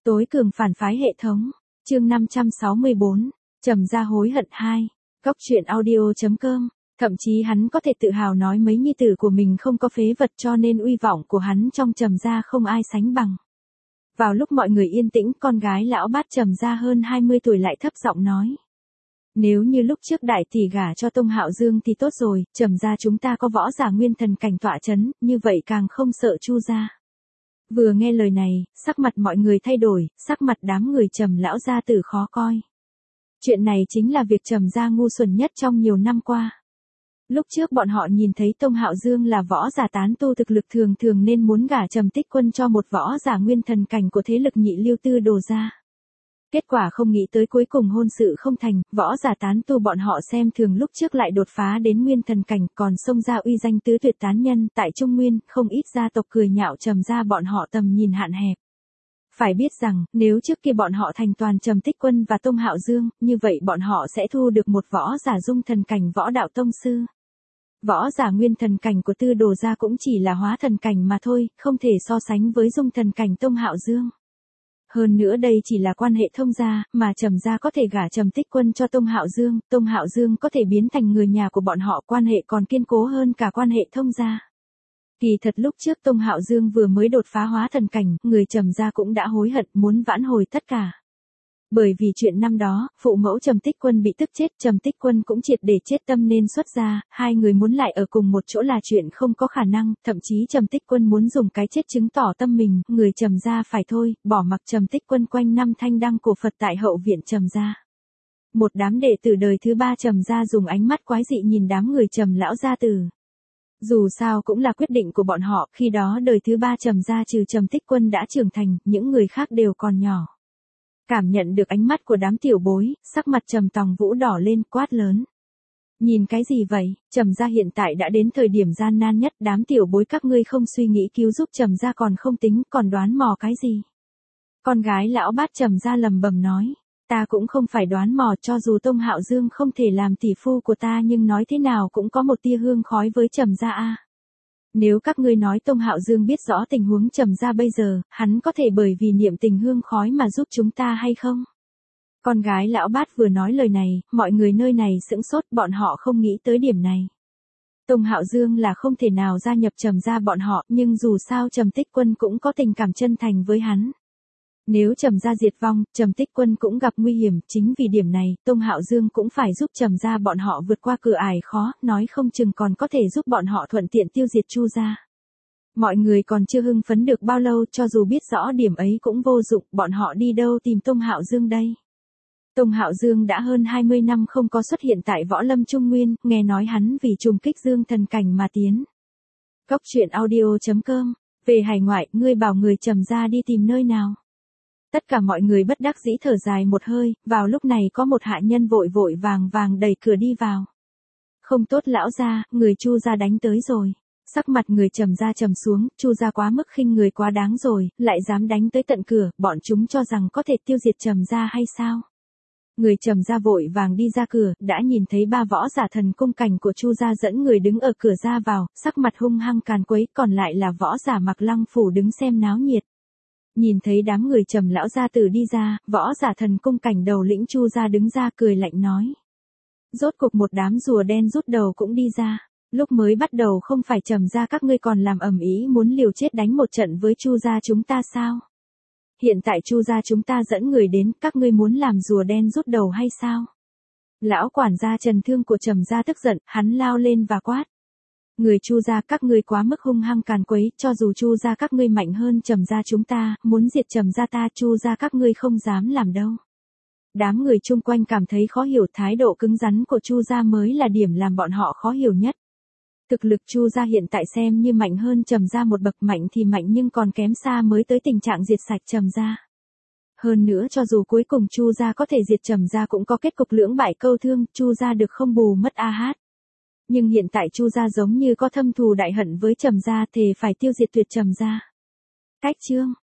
Tối cường phản phái hệ thống. Chương 564. Trầm gia hối hận 2. Góc truyện audio.com. Thậm chí hắn có thể tự hào nói mấy nhi tử của mình không có phế vật, cho nên uy vọng của hắn trong Trầm gia không ai sánh bằng. Vào lúc mọi người yên tĩnh, con gái lão bát Trầm gia hơn 20 tuổi lại thấp giọng nói: Nếu như lúc trước đại tỷ gả cho Tông Hạo Dương thì tốt rồi, Trầm gia chúng ta có võ giả nguyên thần cảnh tọa chấn, như vậy càng không sợ Chu gia. Vừa nghe lời này, sắc mặt mọi người thay đổi, sắc mặt đám người Trầm lão gia tử khó coi. Chuyện này chính là việc Trầm gia ngu xuẩn nhất trong nhiều năm qua. Lúc trước bọn họ nhìn thấy Tông Hạo Dương là võ giả tán tu thực lực thường thường nên muốn gả Trầm Tích Quân cho một võ giả nguyên thần cảnh của thế lực Nhị Lưu Tư Đồ gia. Kết quả không nghĩ tới cuối cùng hôn sự không thành, võ giả tán tu bọn họ xem thường lúc trước lại đột phá đến nguyên thần cảnh, còn xông ra uy danh tứ tuyệt tán nhân. Tại Trung Nguyên, không ít gia tộc cười nhạo Trầm gia bọn họ tầm nhìn hạn hẹp. Phải biết rằng, nếu trước kia bọn họ thành toàn Trầm Tích Quân và Tông Hạo Dương, như vậy bọn họ sẽ thu được một võ giả dung thần cảnh võ đạo tông sư. Võ giả nguyên thần cảnh của Tư Đồ gia cũng chỉ là hóa thần cảnh mà thôi, không thể so sánh với dung thần cảnh Tông Hạo Dương. Hơn nữa đây chỉ là quan hệ thông gia, mà Trầm gia có thể gả Trầm Tích Quân cho Tông Hạo Dương có thể biến thành người nhà của bọn họ, quan hệ còn kiên cố hơn cả quan hệ thông gia. Kỳ thật lúc trước Tông Hạo Dương vừa mới đột phá hóa thần cảnh, người Trầm gia cũng đã hối hận muốn vãn hồi tất cả. Bởi vì chuyện năm đó, phụ mẫu Trầm Tích Quân bị tức chết, Trầm Tích Quân cũng triệt để chết tâm nên xuất gia, hai người muốn lại ở cùng một chỗ là chuyện không có khả năng, thậm chí Trầm Tích Quân muốn dùng cái chết chứng tỏ tâm mình, người Trầm gia phải thôi, bỏ mặc Trầm Tích Quân quanh năm thanh đăng cổ Phật tại hậu viện Trầm gia. Một đám đệ tử đời thứ ba Trầm gia dùng ánh mắt quái dị nhìn đám người Trầm lão gia tử. Dù sao cũng là quyết định của bọn họ, khi đó đời thứ ba Trầm gia trừ Trầm Tích Quân đã trưởng thành, những người khác đều còn nhỏ. Cảm nhận được ánh mắt của đám tiểu bối, sắc mặt Trầm Tòng Vũ đỏ lên, quát lớn: Nhìn cái gì vậy? Trầm gia hiện tại đã đến thời điểm gian nan nhất, đám tiểu bối các ngươi không suy nghĩ cứu giúp Trầm gia còn không tính, còn đoán mò cái gì? Con gái lão bát Trầm gia lầm bầm nói: Ta cũng không phải đoán mò, cho dù Tông Hạo Dương không thể làm tỷ phu của ta nhưng nói thế nào cũng có một tia hương khói với Trầm gia a. Nếu các ngươi nói Tông Hạo Dương biết rõ tình huống Trầm gia bây giờ, hắn có thể bởi vì niệm tình hương khói mà giúp chúng ta hay không? Con gái lão bát vừa nói lời này, mọi người nơi này sững sốt, bọn họ không nghĩ tới điểm này. Tông Hạo Dương là không thể nào gia nhập Trầm gia bọn họ, nhưng dù sao Trầm Tích Quân cũng có tình cảm chân thành với hắn. Nếu Trầm gia diệt vong, Trầm Tích Quân cũng gặp nguy hiểm, chính vì điểm này, Tông Hạo Dương cũng phải giúp Trầm gia bọn họ vượt qua cửa ải khó, nói không chừng còn có thể giúp bọn họ thuận tiện tiêu diệt Chu gia. Mọi người còn chưa hưng phấn được bao lâu, cho dù biết rõ điểm ấy cũng vô dụng, bọn họ đi đâu tìm Tông Hạo Dương đây? Tông Hạo Dương đã hơn 20 năm không có xuất hiện tại võ lâm Trung Nguyên, nghe nói hắn vì trùng kích dương thần cảnh mà tiến. Góc truyện audio.com. Về hải ngoại, ngươi bảo người Trầm gia đi tìm nơi nào? Tất cả mọi người bất đắc dĩ thở dài một hơi, vào lúc này có một hạ nhân vội vội vàng vàng đẩy cửa đi vào. Không tốt lão gia, người Chu gia đánh tới rồi. Sắc mặt người Trầm gia trầm xuống, Chu gia quá mức khinh người quá đáng rồi, lại dám đánh tới tận cửa, bọn chúng cho rằng có thể tiêu diệt Trầm gia hay sao? Người Trầm gia vội vàng đi ra cửa, đã nhìn thấy ba võ giả thần cung cảnh của Chu gia dẫn người đứng ở cửa ra vào, sắc mặt hung hăng càn quấy, còn lại là võ giả mặc lăng phủ đứng xem náo nhiệt. Nhìn thấy đám người Trầm lão gia tử đi ra, võ giả thần cung cảnh đầu lĩnh Chu gia đứng ra cười lạnh nói: Rốt cục một đám rùa đen rút đầu cũng đi ra. Lúc mới bắt đầu không phải Trầm gia các ngươi còn làm ầm ĩ muốn liều chết đánh một trận với Chu gia chúng ta sao? Hiện tại Chu gia chúng ta dẫn người đến, các ngươi muốn làm rùa đen rút đầu hay sao? Lão quản gia Trần Thương của Trầm gia tức giận, hắn lao lên và quát: Người Chu gia các ngươi quá mức hung hăng càn quấy, cho dù Chu gia các ngươi mạnh hơn Trầm gia chúng ta, muốn diệt Trầm gia ta, Chu gia các ngươi không dám làm đâu. Đám người chung quanh cảm thấy khó hiểu, thái độ cứng rắn của Chu gia mới là điểm làm bọn họ khó hiểu nhất. Thực lực Chu gia hiện tại xem như mạnh hơn Trầm gia một bậc, mạnh thì mạnh nhưng còn kém xa mới tới tình trạng diệt sạch Trầm gia. Hơn nữa cho dù cuối cùng Chu gia có thể diệt Trầm gia cũng có kết cục lưỡng bại câu thương, Chu gia được không bù mất a hát. Nhưng hiện tại Chu gia giống như có thâm thù đại hận với Trầm gia, thề phải tiêu diệt tuyệt Trầm gia. Cách chương